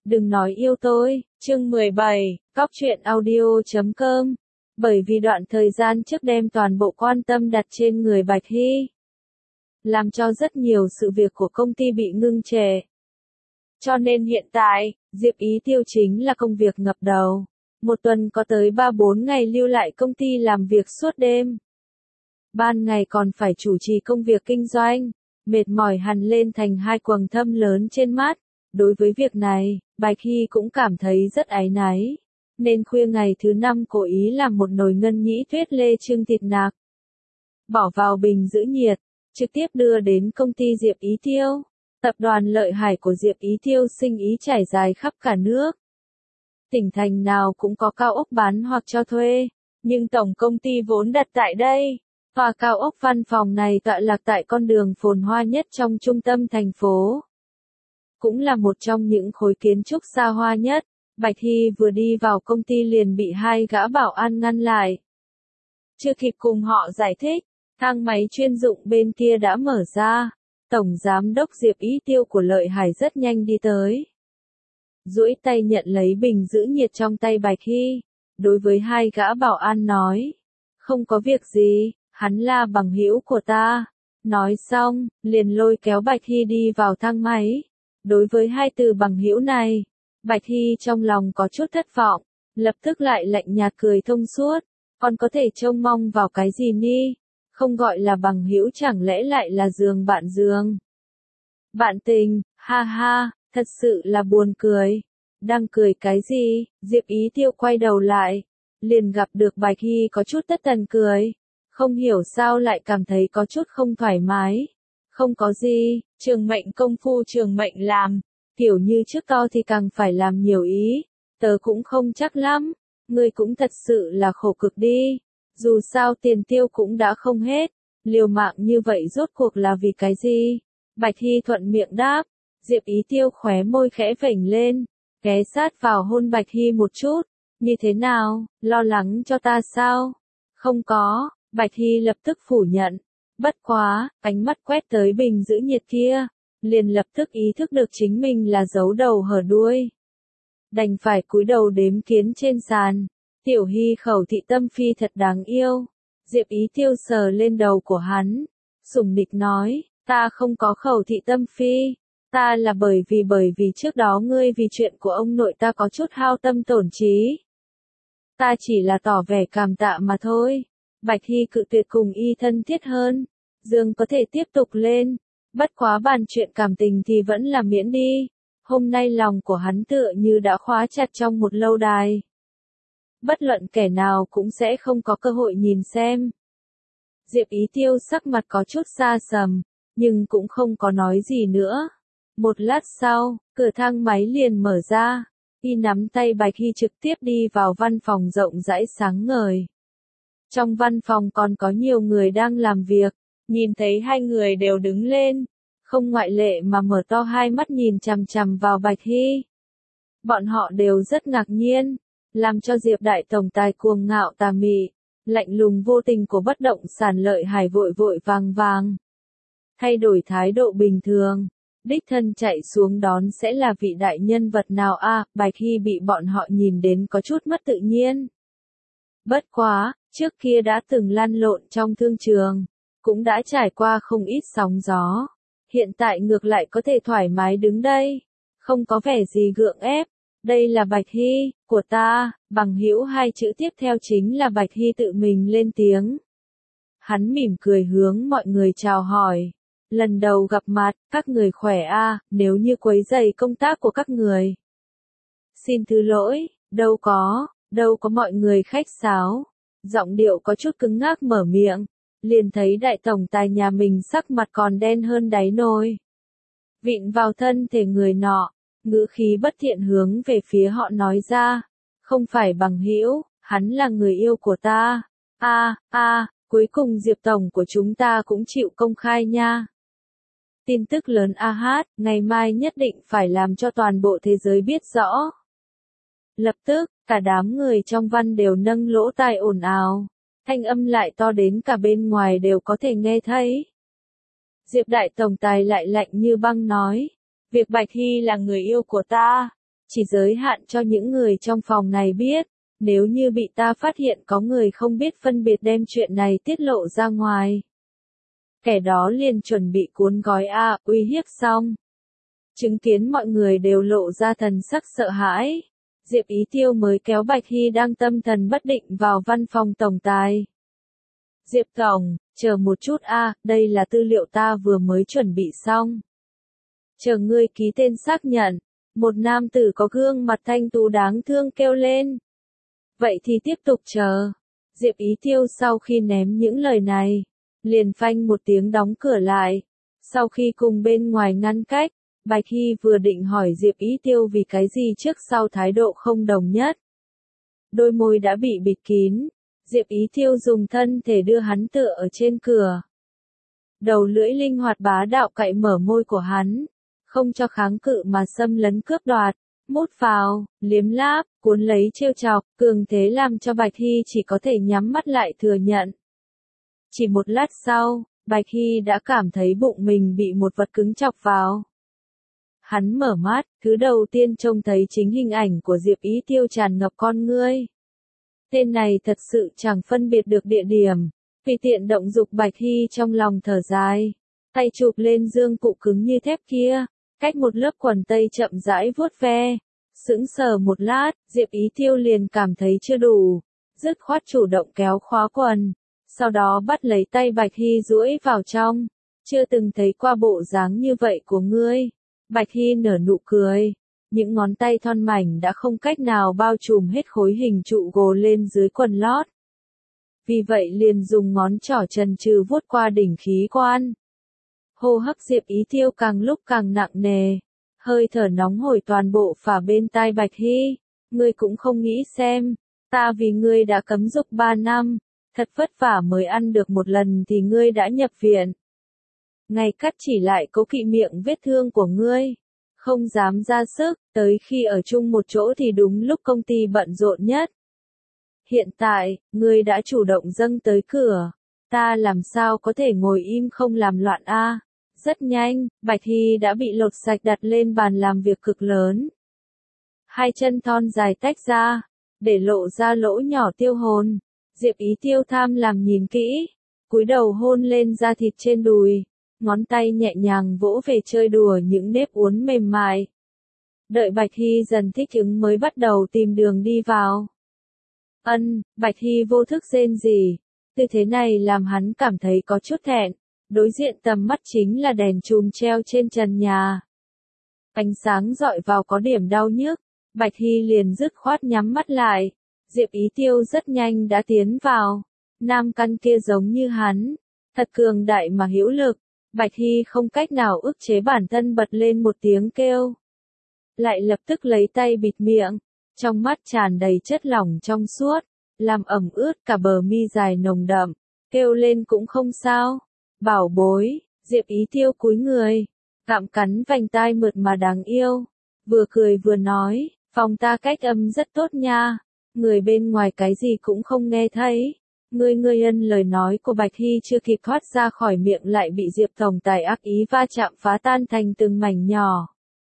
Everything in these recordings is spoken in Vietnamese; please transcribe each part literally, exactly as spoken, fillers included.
Đừng nói yêu tôi, chương mười bảy, Cóc truyện audio chấm com. Bởi vì đoạn thời gian trước đem toàn bộ quan tâm đặt trên người Bạch Hy, làm cho rất nhiều sự việc của công ty bị ngưng trệ. Cho nên hiện tại, Diệp Ý Tiêu chính là công việc ngập đầu. Một tuần có tới ba bốn ngày lưu lại công ty làm việc suốt đêm. Ban ngày còn phải chủ trì công việc kinh doanh, mệt mỏi hằn lên thành hai quầng thâm lớn trên mắt. Đối với việc này, Bạch Hy cũng cảm thấy rất áy náy, nên khuya ngày thứ năm cố ý làm một nồi ngân nhĩ tuyết lê trưng thịt nạc. Bỏ vào bình giữ nhiệt, trực tiếp đưa đến công ty Diệp Ý Tiêu. Tập đoàn Lợi Hải của Diệp Ý Tiêu sinh ý trải dài khắp cả nước. Tỉnh thành nào cũng có cao ốc bán hoặc cho thuê, nhưng tổng công ty vốn đặt tại đây. Tòa cao ốc văn phòng này tọa lạc tại con đường phồn hoa nhất trong trung tâm thành phố. Cũng là một trong những khối kiến trúc xa hoa nhất. Bạch Hy vừa đi vào công ty liền bị hai gã bảo an ngăn lại. Chưa kịp cùng họ giải thích, thang máy chuyên dụng bên kia đã mở ra. Tổng giám đốc Diệp Ý Tiêu của Lợi Hải rất nhanh đi tới. Duỗi tay nhận lấy bình giữ nhiệt trong tay Bạch Hy. Đối với hai gã bảo an nói. Không có việc gì, hắn là bằng hữu của ta. Nói xong, liền lôi kéo Bạch Hy đi vào thang máy. Đối với hai từ bằng hữu này, Bạch Hy trong lòng có chút thất vọng, lập tức lại lạnh nhạt cười thông suốt, còn có thể trông mong vào cái gì ni, không gọi là bằng hữu chẳng lẽ lại là giường bạn giường. Bạn tình, ha ha, thật sự là buồn cười. Đang cười cái gì? Diệp Ý Tiêu quay đầu lại, liền gặp được Bạch Hy có chút tất tần cười, không hiểu sao lại cảm thấy có chút không thoải mái. Không có gì, trường mệnh công phu trường mệnh làm, kiểu như trước to thì càng phải làm nhiều ý, tớ cũng không chắc lắm, ngươi cũng thật sự là khổ cực đi, dù sao tiền tiêu cũng đã không hết, liều mạng như vậy rốt cuộc là vì cái gì? Bạch Hy thuận miệng đáp, Diệp Ý Tiêu khóe môi khẽ vểnh lên, ghé sát vào hôn Bạch Hy một chút, như thế nào, lo lắng cho ta sao? Không có, Bạch Hy lập tức phủ nhận. Bất quá, ánh mắt quét tới bình giữ nhiệt kia, liền lập tức ý thức được chính mình là giấu đầu hở đuôi. Đành phải cúi đầu đếm kiến trên sàn, Tiểu Hy khẩu thị tâm phi thật đáng yêu. Diệp Ý Tiêu sờ lên đầu của hắn, sủng nịch nói, ta không có khẩu thị tâm phi, ta là bởi vì bởi vì trước đó ngươi vì chuyện của ông nội ta có chút hao tâm tổn trí. Ta chỉ là tỏ vẻ cảm tạ mà thôi. Bạch Hy cự tuyệt cùng y thân thiết hơn, Dương có thể tiếp tục lên, bất quá bàn chuyện cảm tình thì vẫn là miễn đi, hôm nay lòng của hắn tựa như đã khóa chặt trong một lâu đài. Bất luận kẻ nào cũng sẽ không có cơ hội nhìn xem. Diệp Ý Tiêu sắc mặt có chút xa sầm, nhưng cũng không có nói gì nữa. Một lát sau, cửa thang máy liền mở ra, y nắm tay Bạch Hy trực tiếp đi vào văn phòng rộng rãi sáng ngời. Trong văn phòng còn có nhiều người đang làm việc, nhìn thấy hai người đều đứng lên, không ngoại lệ mà mở to hai mắt nhìn chằm chằm vào Bạch Hy. Bọn họ đều rất ngạc nhiên, làm cho Diệp Đại Tổng Tài cuồng ngạo tà mị, lạnh lùng vô tình của bất động sản Lợi Hải vội vội vàng vàng. Thay đổi thái độ bình thường, đích thân chạy xuống đón sẽ là vị đại nhân vật nào a? À, Bạch Hy bị bọn họ nhìn đến có chút mất tự nhiên. Bất quá, trước kia đã từng lăn lộn trong thương trường, cũng đã trải qua không ít sóng gió, hiện tại ngược lại có thể thoải mái đứng đây, không có vẻ gì gượng ép. Đây là Bạch Hy, của ta, bằng hữu hai chữ tiếp theo chính là Bạch Hy tự mình lên tiếng. Hắn mỉm cười hướng mọi người chào hỏi. Lần đầu gặp mặt, các người khỏe a, à, nếu như quấy rầy công tác của các người. Xin thứ lỗi, đâu có, đâu có mọi người khách sáo. Giọng điệu có chút cứng ngắc mở miệng, liền thấy Đại Tổng Tài nhà mình sắc mặt còn đen hơn đáy nồi. Vịn vào thân thể người nọ, ngữ khí bất thiện hướng về phía họ nói ra, không phải bằng hữu, hắn là người yêu của ta. A, a, cuối cùng Diệp Tổng của chúng ta cũng chịu công khai nha. Tin tức lớn a hát, ngày mai nhất định phải làm cho toàn bộ thế giới biết rõ. Lập tức, cả đám người trong văn đều nâng lỗ tai ồn ào, thanh âm lại to đến cả bên ngoài đều có thể nghe thấy. Diệp Đại Tổng Tài lại lạnh như băng nói, việc Bạch Hy là người yêu của ta, chỉ giới hạn cho những người trong phòng này biết, nếu như bị ta phát hiện có người không biết phân biệt đem chuyện này tiết lộ ra ngoài. Kẻ đó liền chuẩn bị cuốn gói A, uy hiếp xong. Chứng kiến mọi người đều lộ ra thần sắc sợ hãi. Diệp Ý Tiêu mới kéo Bạch Hy đang tâm thần bất định vào văn phòng tổng tài. Diệp Tổng, chờ một chút a, đây là tư liệu ta vừa mới chuẩn bị xong. Chờ ngươi ký tên xác nhận. Một nam tử có gương mặt thanh tú đáng thương kêu lên. Vậy thì tiếp tục chờ. Diệp Ý Tiêu sau khi ném những lời này, liền phanh một tiếng đóng cửa lại. Sau khi cùng bên ngoài ngăn cách, Bạch Hy vừa định hỏi Diệp Ý Tiêu vì cái gì trước sau thái độ không đồng nhất. Đôi môi đã bị bịt kín, Diệp Ý Tiêu dùng thân thể đưa hắn tựa ở trên cửa. Đầu lưỡi linh hoạt bá đạo cạy mở môi của hắn, không cho kháng cự mà xâm lấn cướp đoạt, mút vào, liếm láp, cuốn lấy trêu chọc, cường thế làm cho Bạch Hy chỉ có thể nhắm mắt lại thừa nhận. Chỉ một lát sau, Bạch Hy đã cảm thấy bụng mình bị một vật cứng chọc vào. Hắn mở mắt, thứ đầu tiên trông thấy chính hình ảnh của Diệp Ý Tiêu tràn ngập con ngươi. Tên này thật sự chẳng phân biệt được địa điểm, vì tiện động dục Bạch Hy trong lòng thở dài, tay chụp lên dương cụ cứng như thép kia, cách một lớp quần tây chậm rãi vuốt ve. Sững sờ một lát, Diệp Ý Tiêu liền cảm thấy chưa đủ, dứt khoát chủ động kéo khóa quần, sau đó bắt lấy tay Bạch Hy duỗi vào trong. Chưa từng thấy qua bộ dáng như vậy của ngươi. Bạch Hy nở nụ cười, những ngón tay thon mảnh đã không cách nào bao trùm hết khối hình trụ gồ lên dưới quần lót. Vì vậy liền dùng ngón trỏ trần trừ vuốt qua đỉnh khí quan. Hô hấp Diệp Ý Tiêu càng lúc càng nặng nề, hơi thở nóng hổi toàn bộ phả bên tai Bạch Hy. Ngươi cũng không nghĩ xem, ta vì ngươi đã cấm dục ba năm, thật vất vả mới ăn được một lần thì ngươi đã nhập viện. Ngay cắt chỉ lại cố kỵ miệng vết thương của ngươi, không dám ra sức, tới khi ở chung một chỗ thì đúng lúc công ty bận rộn nhất. Hiện tại, ngươi đã chủ động dâng tới cửa, ta làm sao có thể ngồi im không làm loạn a? Rất nhanh, Bạch Hy đã bị lột sạch đặt lên bàn làm việc cực lớn. Hai chân thon dài tách ra, để lộ ra lỗ nhỏ tiêu hồn. Diệp Ý Tiêu tham làm nhìn kỹ, cúi đầu hôn lên da thịt trên đùi, ngón tay nhẹ nhàng vỗ về chơi đùa những nếp uốn mềm mại. Đợi Bạch Hy dần thích ứng mới bắt đầu tìm đường đi vào. Ân, Bạch Hy vô thức rên rỉ, tư thế này làm hắn cảm thấy có chút thẹn. Đối diện tầm mắt chính là đèn chùm treo trên trần nhà. Ánh sáng dọi vào có điểm đau nhức, Bạch Hy liền dứt khoát nhắm mắt lại. Diệp Ý Tiêu rất nhanh đã tiến vào. Nam căn kia giống như hắn, thật cường đại mà hữu lực. Bạch Hy không cách nào ức chế bản thân bật lên một tiếng kêu. Lại lập tức lấy tay bịt miệng, trong mắt tràn đầy chất lỏng trong suốt, làm ẩm ướt cả bờ mi dài nồng đậm, kêu lên cũng không sao. Bảo bối, Diệp Ý Tiêu cúi người, gặm cắn vành tai mượt mà đáng yêu, vừa cười vừa nói, phòng ta cách âm rất tốt nha, người bên ngoài cái gì cũng không nghe thấy. Ngươi ngươi ân lời nói của Bạch Hy chưa kịp thoát ra khỏi miệng lại bị Diệp tổng tài ác ý va chạm phá tan thành từng mảnh nhỏ.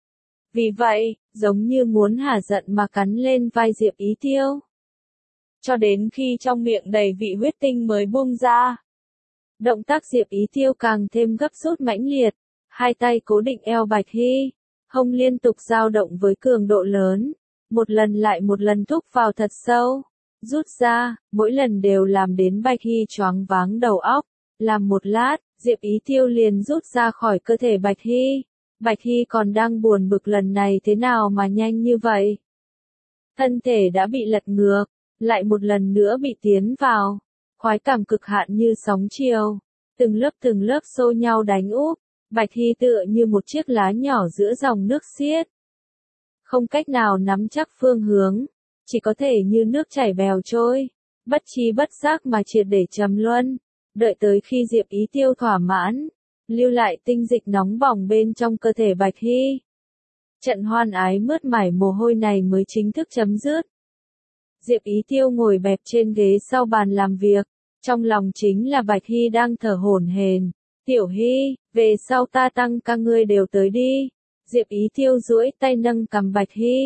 Vì vậy, giống như muốn hả giận mà cắn lên vai Diệp Ý Tiêu. Cho đến khi trong miệng đầy vị huyết tinh mới buông ra. Động tác Diệp Ý Tiêu càng thêm gấp rút mãnh liệt, hai tay cố định eo Bạch Hy, hông liên tục dao động với cường độ lớn, một lần lại một lần thúc vào thật sâu. Rút ra, mỗi lần đều làm đến Bạch Hy choáng váng đầu óc. Làm một lát, Diệp Ý Tiêu liền rút ra khỏi cơ thể Bạch Hy. Bạch Hy còn đang buồn bực lần này thế nào mà nhanh như vậy. Thân thể đã bị lật ngược, lại một lần nữa bị tiến vào. Khoái cảm cực hạn như sóng chiều, từng lớp từng lớp xô nhau đánh úp. Bạch Hy tựa như một chiếc lá nhỏ giữa dòng nước xiết. Không cách nào nắm chắc phương hướng. Chỉ có thể như nước chảy bèo trôi, bất chi bất giác mà triệt để trầm luân, đợi tới khi Diệp Ý Tiêu thỏa mãn, lưu lại tinh dịch nóng bỏng bên trong cơ thể Bạch Hy. Trận hoan ái mướt mải mồ hôi này mới chính thức chấm dứt. Diệp Ý Tiêu ngồi bẹp trên ghế sau bàn làm việc, trong lòng chính là Bạch Hy đang thở hổn hển. Tiểu Hy, về sau ta tăng ca ngươi đều tới đi. Diệp Ý Tiêu duỗi tay nâng cằm Bạch Hy.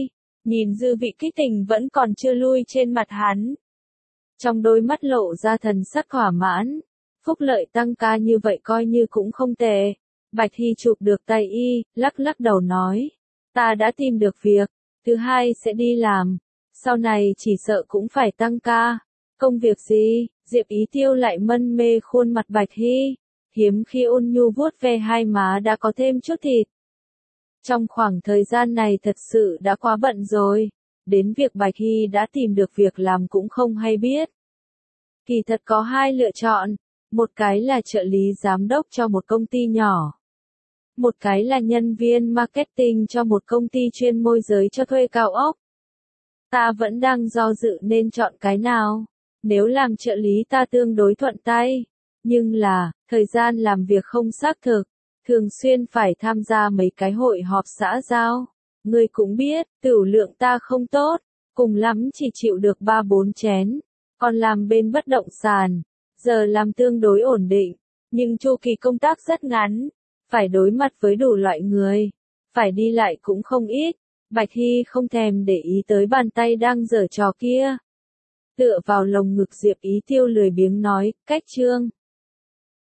Nhìn dư vị kích tình vẫn còn chưa lui trên mặt hắn. Trong đôi mắt lộ ra thần sắc thỏa mãn. Phúc lợi tăng ca như vậy coi như cũng không tệ. Bạch Hy chụp được tay y, lắc lắc đầu nói. Ta đã tìm được việc. Thứ hai sẽ đi làm. Sau này chỉ sợ cũng phải tăng ca. Công việc gì? Diệp Ý Tiêu lại mân mê khuôn mặt Bạch Hy. Hiếm khi ôn nhu vuốt ve hai má đã có thêm chút thịt. Trong khoảng thời gian này thật sự đã quá bận rồi. Đến việc Bạch Hy đã tìm được việc làm cũng không hay biết. Kỳ thật có hai lựa chọn. Một cái là trợ lý giám đốc cho một công ty nhỏ. Một cái là nhân viên marketing cho một công ty chuyên môi giới cho thuê cao ốc. Ta vẫn đang do dự nên chọn cái nào. Nếu làm trợ lý ta tương đối thuận tay. Nhưng là, thời gian làm việc không xác thực. Thường xuyên phải tham gia mấy cái hội họp xã giao. Ngươi cũng biết, tửu lượng ta không tốt. Cùng lắm chỉ chịu được ba bốn chén. Còn làm bên bất động sản. Giờ làm tương đối ổn định. Nhưng chu kỳ công tác rất ngắn. Phải đối mặt với đủ loại người. Phải đi lại cũng không ít. Bạch Hy không thèm để ý tới bàn tay đang giở trò kia. Tựa vào lồng ngực Diệp Ý Tiêu lười biếng nói, cách chương.